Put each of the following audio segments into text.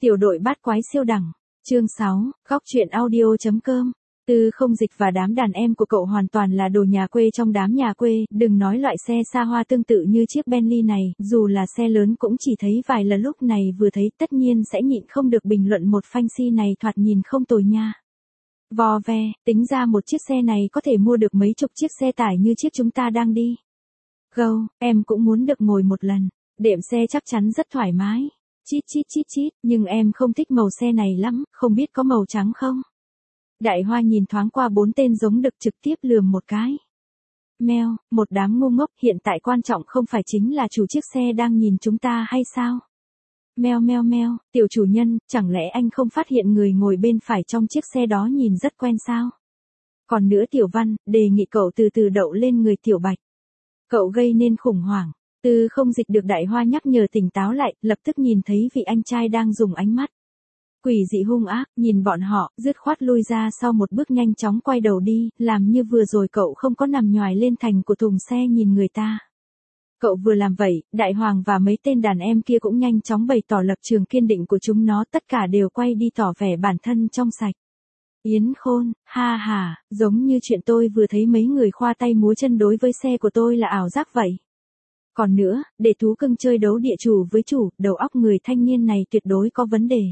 Tiểu đội bát quái siêu đẳng. Chương 6, góc truyện audio.com. Tư Không Dịch và đám đàn em của cậu hoàn toàn là đồ nhà quê trong đám nhà quê, đừng nói loại xe xa hoa tương tự như chiếc Bentley này, dù là xe lớn cũng chỉ thấy vài lần, lúc này vừa thấy tất nhiên sẽ nhịn không được bình luận một fancy này thoạt nhìn không tồi nha. Vò ve, tính ra một chiếc xe này có thể mua được mấy chục chiếc xe tải như chiếc chúng ta đang đi. Gâu, em cũng muốn được ngồi một lần, đệm xe chắc chắn rất thoải mái. Chít chít chít chít, nhưng em không thích màu xe này lắm, không biết có màu trắng không? Đại Hoa nhìn thoáng qua bốn tên giống đực trực tiếp lườm một cái. Meo, một đám ngu ngốc, hiện tại quan trọng không phải chính là chủ chiếc xe đang nhìn chúng ta hay sao? Meo meo meo, tiểu chủ nhân, chẳng lẽ anh không phát hiện người ngồi bên phải trong chiếc xe đó nhìn rất quen sao? Còn nữa Tiểu Văn, đề nghị cậu từ từ đậu lên người Tiểu Bạch. Cậu gây nên khủng hoảng. Tư Không Dịch được Đại Hoa nhắc nhở tỉnh táo lại, lập tức nhìn thấy vị anh trai đang dùng ánh mắt quỷ dị hung ác, nhìn bọn họ, dứt khoát lui ra sau một bước nhanh chóng quay đầu đi, làm như vừa rồi cậu không có nằm nhoài lên thành của thùng xe nhìn người ta. Cậu vừa làm vậy, Đại Hoàng và mấy tên đàn em kia cũng nhanh chóng bày tỏ lập trường kiên định của chúng nó, tất cả đều quay đi tỏ vẻ bản thân trong sạch. Yến Khôn, ha ha, giống như chuyện tôi vừa thấy mấy người khoa tay múa chân đối với xe của tôi là ảo giác vậy. Còn nữa, để thú cưng chơi đấu địa chủ với chủ, đầu óc người thanh niên này tuyệt đối có vấn đề.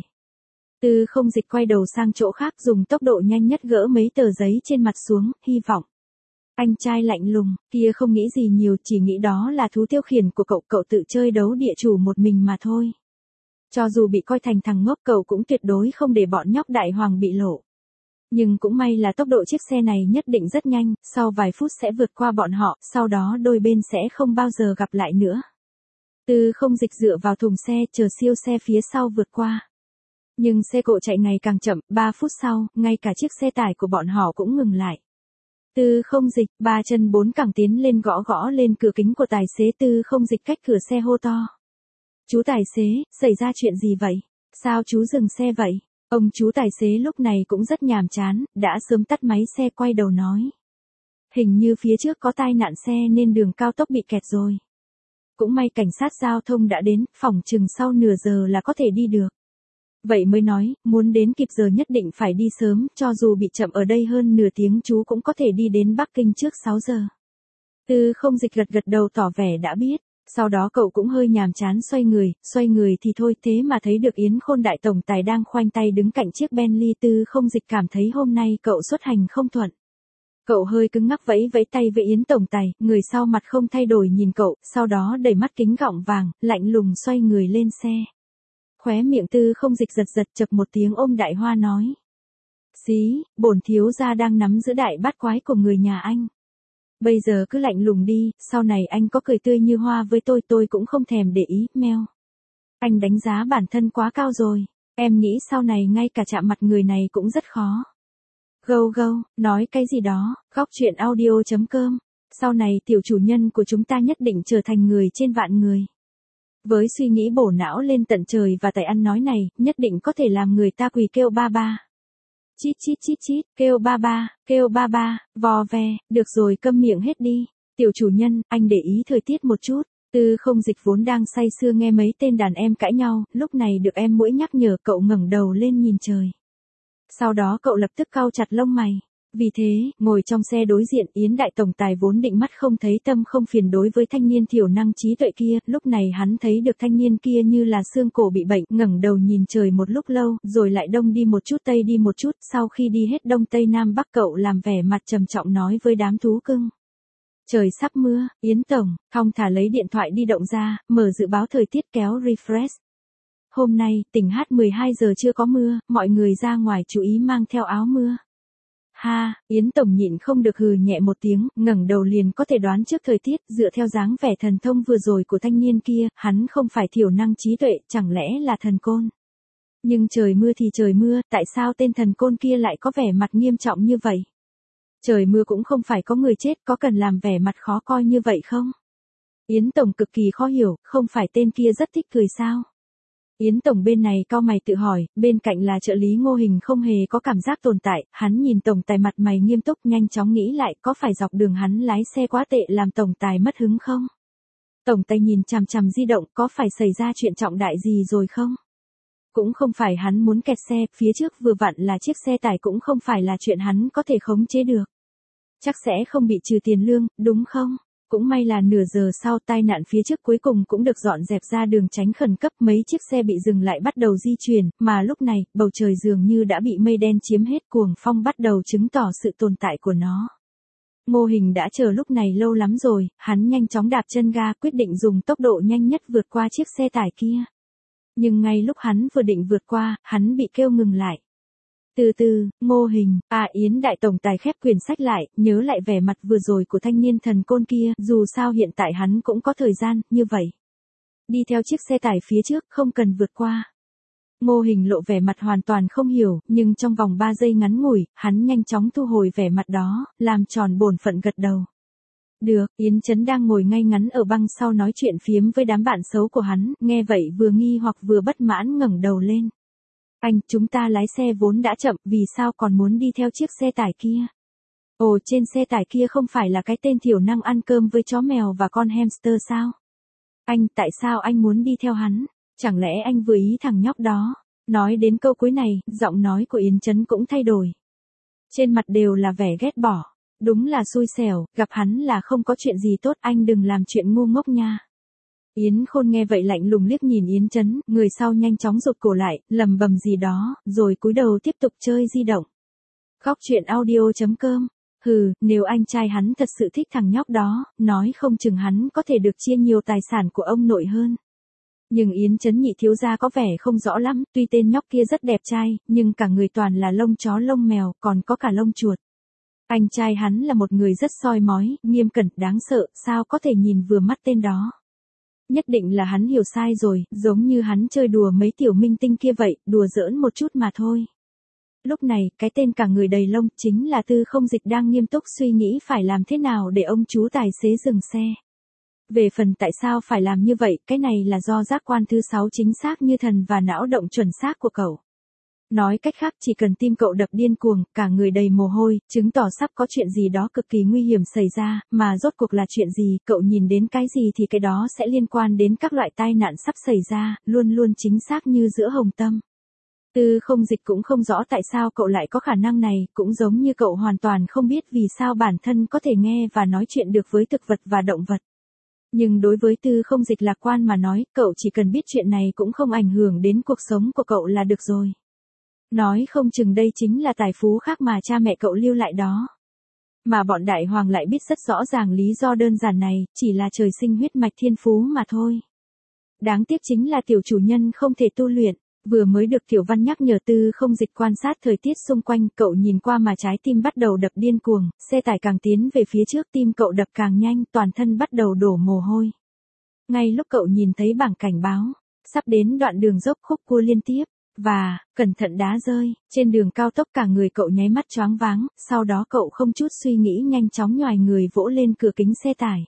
Tư Không Dịch quay đầu sang chỗ khác, dùng tốc độ nhanh nhất gỡ mấy tờ giấy trên mặt xuống, hy vọng. Anh trai lạnh lùng, kia không nghĩ gì nhiều, chỉ nghĩ đó là thú tiêu khiển của cậu, cậu tự chơi đấu địa chủ một mình mà thôi. Cho dù bị coi thành thằng ngốc, cậu cũng tuyệt đối không để bọn nhóc Đại Hoàng bị lộ. Nhưng cũng may là tốc độ chiếc xe này nhất định rất nhanh, sau vài phút sẽ vượt qua bọn họ, sau đó đôi bên sẽ không bao giờ gặp lại nữa. Tư Không Dịch dựa vào thùng xe, chờ siêu xe phía sau vượt qua. Nhưng xe cộ chạy ngày càng chậm, 3 phút sau, ngay cả chiếc xe tải của bọn họ cũng ngừng lại. Tư Không Dịch, 3 chân 4 cẳng tiến lên gõ gõ lên cửa kính của tài xế. Tư Không Dịch cách cửa xe hô to. Chú tài xế, xảy ra chuyện gì vậy? Sao chú dừng xe vậy? Ông chú tài xế lúc này cũng rất nhàm chán, đã sớm tắt máy xe, quay đầu nói. Hình như phía trước có tai nạn xe nên đường cao tốc bị kẹt rồi. Cũng may cảnh sát giao thông đã đến, phỏng chừng sau nửa giờ là có thể đi được. Vậy mới nói, muốn đến kịp giờ nhất định phải đi sớm, cho dù bị chậm ở đây hơn nửa tiếng chú cũng có thể đi đến Bắc Kinh trước 6 giờ. Tư Không Dịch gật gật đầu tỏ vẻ đã biết, sau đó cậu cũng hơi nhàm chán xoay người thì thôi, thế mà thấy được Yến Khôn đại tổng tài đang khoanh tay đứng cạnh chiếc Bentley. Tư Không Dịch cảm thấy hôm nay cậu xuất hành không thuận. Cậu hơi cứng ngắc vẫy tay với Yến tổng tài, người sau mặt không thay đổi nhìn cậu, sau đó đẩy mắt kính gọng vàng, lạnh lùng xoay người lên xe. Khóe miệng Tư Không Dịch giật chập một tiếng, ôm Đại Hoa nói. Xí, bổn thiếu gia đang nắm giữ đại bát quái của người nhà anh. Bây giờ cứ lạnh lùng đi, sau này anh có cười tươi như hoa với tôi cũng không thèm để ý, meo. Anh đánh giá bản thân quá cao rồi, em nghĩ sau này ngay cả chạm mặt người này cũng rất khó. Gâu, nói cái gì đó, góc truyện audio.com, sau này tiểu chủ nhân của chúng ta nhất định trở thành người trên vạn người. Với suy nghĩ bổ não lên tận trời và tài ăn nói này, nhất định có thể làm người ta quỳ kêu ba ba. Chít chít chít chít, kêu ba ba, vò ve, được rồi câm miệng hết đi. Tiểu chủ nhân, anh để ý thời tiết một chút. Tư Không Dịch vốn đang say sưa nghe mấy tên đàn em cãi nhau, lúc này được em Muỗi nhắc nhở, cậu ngẩng đầu lên nhìn trời. Sau đó cậu lập tức cau chặt lông mày. Vì thế, ngồi trong xe đối diện, Yến đại tổng tài vốn định mắt không thấy tâm không phiền đối với thanh niên thiểu năng trí tuệ kia, lúc này hắn thấy được thanh niên kia như là xương cổ bị bệnh, ngẩng đầu nhìn trời một lúc lâu, rồi lại đông đi một chút tây đi một chút, sau khi đi hết đông tây nam bắc cậu làm vẻ mặt trầm trọng nói với đám thú cưng. Trời sắp mưa, Yến tổng, thong thả lấy điện thoại di động ra, mở dự báo thời tiết kéo refresh. Hôm nay, tỉnh H 12 giờ chưa có mưa, mọi người ra ngoài chú ý mang theo áo mưa. Ha, Yến tổng nhịn không được hừ nhẹ một tiếng, ngẩng đầu liền có thể đoán trước thời tiết, dựa theo dáng vẻ thần thông vừa rồi của thanh niên kia, hắn không phải thiểu năng trí tuệ, chẳng lẽ là thần côn. Nhưng trời mưa thì trời mưa, tại sao tên thần côn kia lại có vẻ mặt nghiêm trọng như vậy? Trời mưa cũng không phải có người chết, có cần làm vẻ mặt khó coi như vậy không? Yến tổng cực kỳ khó hiểu, không phải tên kia rất thích cười sao? Yến tổng bên này cau mày tự hỏi, bên cạnh là trợ lý Ngô Hình không hề có cảm giác tồn tại, hắn nhìn tổng tài mặt mày nghiêm túc, nhanh chóng nghĩ lại, có phải dọc đường hắn lái xe quá tệ làm tổng tài mất hứng không? Tổng tài nhìn chằm chằm di động, có phải xảy ra chuyện trọng đại gì rồi không? Cũng không phải hắn muốn kẹt xe, phía trước vừa vặn là chiếc xe tải cũng không phải là chuyện hắn có thể khống chế được. Chắc sẽ không bị trừ tiền lương, đúng không? Cũng may là nửa giờ sau tai nạn phía trước cuối cùng cũng được dọn dẹp ra đường tránh khẩn cấp, mấy chiếc xe bị dừng lại bắt đầu di chuyển, mà lúc này, bầu trời dường như đã bị mây đen chiếm hết, cuồng phong bắt đầu chứng tỏ sự tồn tại của nó. Ngô Hình đã chờ lúc này lâu lắm rồi, hắn nhanh chóng đạp chân ga quyết định dùng tốc độ nhanh nhất vượt qua chiếc xe tải kia. Nhưng ngay lúc hắn vừa định vượt qua, hắn bị kêu ngừng lại. Từ từ, Ngô Hình, Yến đại tổng tài khép quyển sách lại, nhớ lại vẻ mặt vừa rồi của thanh niên thần côn kia, dù sao hiện tại hắn cũng có thời gian, như vậy. Đi theo chiếc xe tải phía trước, không cần vượt qua. Ngô Hình lộ vẻ mặt hoàn toàn không hiểu, nhưng trong vòng 3 giây ngắn ngủi, hắn nhanh chóng thu hồi vẻ mặt đó, làm tròn bổn phận gật đầu. Được, Yến Chấn đang ngồi ngay ngắn ở băng sau nói chuyện phiếm với đám bạn xấu của hắn, nghe vậy vừa nghi hoặc vừa bất mãn ngẩng đầu lên. Anh, chúng ta lái xe vốn đã chậm, vì sao còn muốn đi theo chiếc xe tải kia? Ồ, trên xe tải kia không phải là cái tên thiểu năng ăn cơm với chó mèo và con hamster sao? Anh, tại sao anh muốn đi theo hắn? Chẳng lẽ anh vừa ý thằng nhóc đó? Nói đến câu cuối này, giọng nói của Yến Chấn cũng thay đổi. Trên mặt đều là vẻ ghét bỏ. Đúng là xui xẻo, gặp hắn là không có chuyện gì tốt, anh đừng làm chuyện ngu ngốc nha. Yến Khôn nghe vậy lạnh lùng liếc nhìn Yến Chấn, người sau nhanh chóng rụt cổ lại, lầm bầm gì đó, rồi cúi đầu tiếp tục chơi di động. Góc truyện audio.com. Hừ, nếu anh trai hắn thật sự thích thằng nhóc đó, nói không chừng hắn có thể được chia nhiều tài sản của ông nội hơn. Nhưng Yến Chấn nhị thiếu gia có vẻ không rõ lắm, tuy tên nhóc kia rất đẹp trai, nhưng cả người toàn là lông chó lông mèo, còn có cả lông chuột. Anh trai hắn là một người rất soi mói, nghiêm cẩn, đáng sợ, sao có thể nhìn vừa mắt tên đó. Nhất định là hắn hiểu sai rồi, giống như hắn chơi đùa mấy tiểu minh tinh kia vậy, đùa giỡn một chút mà thôi. Lúc này, cái tên cả người đầy lông chính là Tư Không Dịch đang nghiêm túc suy nghĩ phải làm thế nào để ông chú tài xế dừng xe. Về phần tại sao phải làm như vậy, cái này là do giác quan thứ 6 chính xác như thần và não động chuẩn xác của cậu. Nói cách khác, chỉ cần tim cậu đập điên cuồng, cả người đầy mồ hôi, chứng tỏ sắp có chuyện gì đó cực kỳ nguy hiểm xảy ra, mà rốt cuộc là chuyện gì, cậu nhìn đến cái gì thì cái đó sẽ liên quan đến các loại tai nạn sắp xảy ra, luôn luôn chính xác như giữa hồng tâm. Tư Không Dịch cũng không rõ tại sao cậu lại có khả năng này, cũng giống như cậu hoàn toàn không biết vì sao bản thân có thể nghe và nói chuyện được với thực vật và động vật. Nhưng đối với Tư Không Dịch lạc quan mà nói, cậu chỉ cần biết chuyện này cũng không ảnh hưởng đến cuộc sống của cậu là được rồi. Nói không chừng đây chính là tài phú khác mà cha mẹ cậu lưu lại đó. Mà bọn đại hoàng lại biết rất rõ ràng lý do đơn giản này, chỉ là trời sinh huyết mạch thiên phú mà thôi. Đáng tiếc chính là tiểu chủ nhân không thể tu luyện. Vừa mới được Tiểu Văn nhắc nhở Tư Không Dịch quan sát thời tiết xung quanh, cậu nhìn qua mà trái tim bắt đầu đập điên cuồng, xe tải càng tiến về phía trước tim cậu đập càng nhanh, toàn thân bắt đầu đổ mồ hôi. Ngay lúc cậu nhìn thấy bảng cảnh báo, sắp đến đoạn đường dốc khúc cua liên tiếp, và, cẩn thận đá rơi, trên đường cao tốc cả người cậu nháy mắt choáng váng, sau đó cậu không chút suy nghĩ nhanh chóng nhoài người vỗ lên cửa kính xe tải.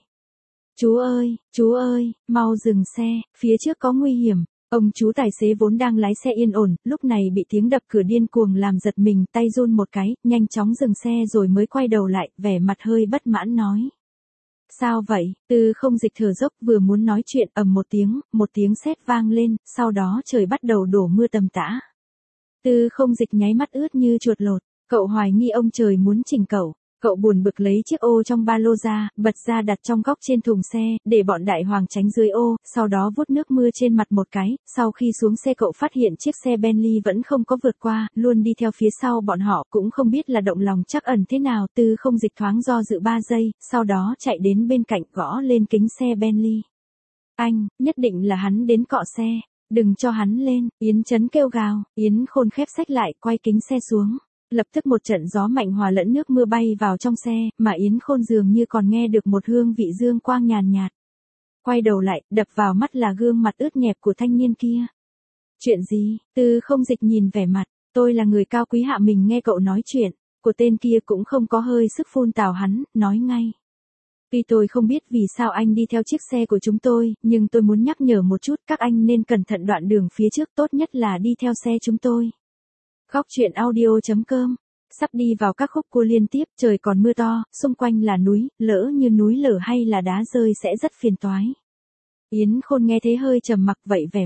Chú ơi, mau dừng xe, phía trước có nguy hiểm. Ông chú tài xế vốn đang lái xe yên ổn, lúc này bị tiếng đập cửa điên cuồng làm giật mình, tay run một cái, nhanh chóng dừng xe rồi mới quay đầu lại, vẻ mặt hơi bất mãn nói. Sao vậy? Tư Không Dịch thở dốc vừa muốn nói chuyện, ầm một tiếng sét vang lên, sau đó trời bắt đầu đổ mưa tầm tã. Tư Không Dịch nháy mắt ướt như chuột lột, cậu hoài nghi ông trời muốn chỉnh cậu. Cậu buồn bực lấy chiếc ô trong ba lô ra, bật ra đặt trong góc trên thùng xe, để bọn đại hoàng tránh dưới ô, sau đó vuốt nước mưa trên mặt một cái, sau khi xuống xe cậu phát hiện chiếc xe Bentley vẫn không có vượt qua, luôn đi theo phía sau bọn họ, cũng không biết là động lòng trắc ẩn thế nào, Tư Không Dịch thoáng do dự 3 giây, sau đó chạy đến bên cạnh gõ lên kính xe Bentley. Anh, nhất định là hắn đến cọ xe, đừng cho hắn lên, Yến Chấn kêu gào, Yến Khôn khép sách lại, quay kính xe xuống. Lập tức một trận gió mạnh hòa lẫn nước mưa bay vào trong xe, mà Yến Khôn dường như còn nghe được một hương vị dương quang nhàn nhạt. Quay đầu lại, đập vào mắt là gương mặt ướt nhẹp của thanh niên kia. Chuyện gì? Tư Không Dịch nhìn vẻ mặt, tôi là người cao quý hạ mình nghe cậu nói chuyện, của tên kia cũng không có hơi sức phun tào hắn, nói ngay. Tuy tôi không biết vì sao anh đi theo chiếc xe của chúng tôi, nhưng tôi muốn nhắc nhở một chút, các anh nên cẩn thận đoạn đường phía trước, tốt nhất là đi theo xe chúng tôi. Góc truyện audio.com. Sắp đi vào các khúc cua liên tiếp, trời còn mưa to, xung quanh là núi, lỡ như núi lở hay là đá rơi sẽ rất phiền toái. Yến Khôn nghe thế hơi trầm mặc vậy vẻ mặt,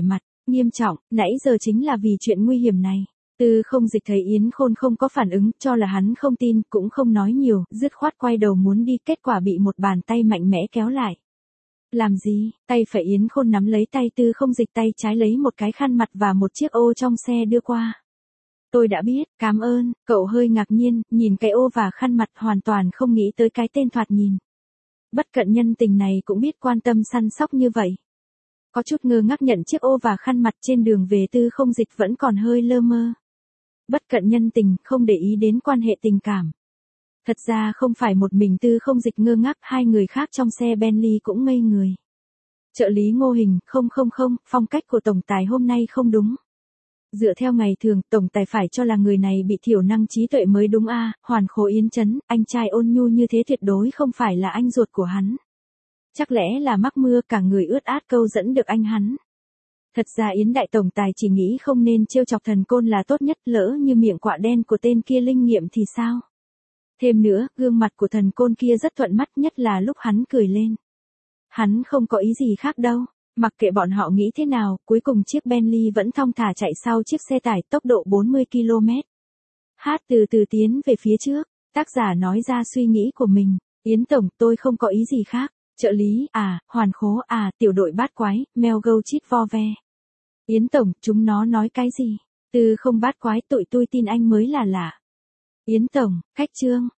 Nghiêm trọng, nãy giờ chính là vì chuyện nguy hiểm này. Tư Không Dịch thấy Yến Khôn không có phản ứng, cho là hắn không tin, cũng không nói nhiều, dứt khoát quay đầu muốn đi, kết quả bị một bàn tay mạnh mẽ kéo lại. Làm gì? Tay phải Yến Khôn nắm lấy tay Tư Không Dịch, tay trái lấy một cái khăn mặt và một chiếc ô trong xe đưa qua. Tôi đã biết, cảm ơn, cậu hơi ngạc nhiên, nhìn cái ô và khăn mặt, hoàn toàn không nghĩ tới cái tên thoạt nhìn bất cận nhân tình này cũng biết quan tâm săn sóc như vậy. Có chút ngơ ngác nhận chiếc ô và khăn mặt, trên đường về Tư Không Dịch vẫn còn hơi lơ mơ. Bất cận nhân tình, không để ý đến quan hệ tình cảm. Thật ra không phải một mình Tư Không Dịch ngơ ngác, hai người khác trong xe Bentley cũng ngây người. Trợ lý Ngô Hình, không, phong cách của tổng tài hôm nay không đúng. Dựa theo ngày thường, tổng tài phải cho là người này bị thiểu năng trí tuệ mới đúng a. Hoàn Khố Yến chấn, anh trai ôn nhu như thế tuyệt đối không phải là anh ruột của hắn. Chắc lẽ là mắc mưa, cả người ướt át câu dẫn được anh hắn. Thật ra Yến đại tổng tài chỉ nghĩ không nên trêu chọc thần côn là tốt nhất, lỡ như miệng quạ đen của tên kia linh nghiệm thì sao? Thêm nữa, gương mặt của thần côn kia rất thuận mắt, nhất là lúc hắn cười lên. Hắn không có ý gì khác đâu. Mặc kệ bọn họ nghĩ thế nào, cuối cùng chiếc Bentley vẫn thong thả chạy sau chiếc xe tải, tốc độ 40 km. Hát từ từ tiến về phía trước, tác giả nói ra suy nghĩ của mình. Yến tổng, tôi không có ý gì khác. Trợ lý, Hoàn Khố, tiểu đội bát quái, mèo gâu chít vo ve. Yến tổng, chúng nó nói cái gì? Từ không bát quái, tụi tôi tin anh mới là lạ. Yến tổng, khách trương.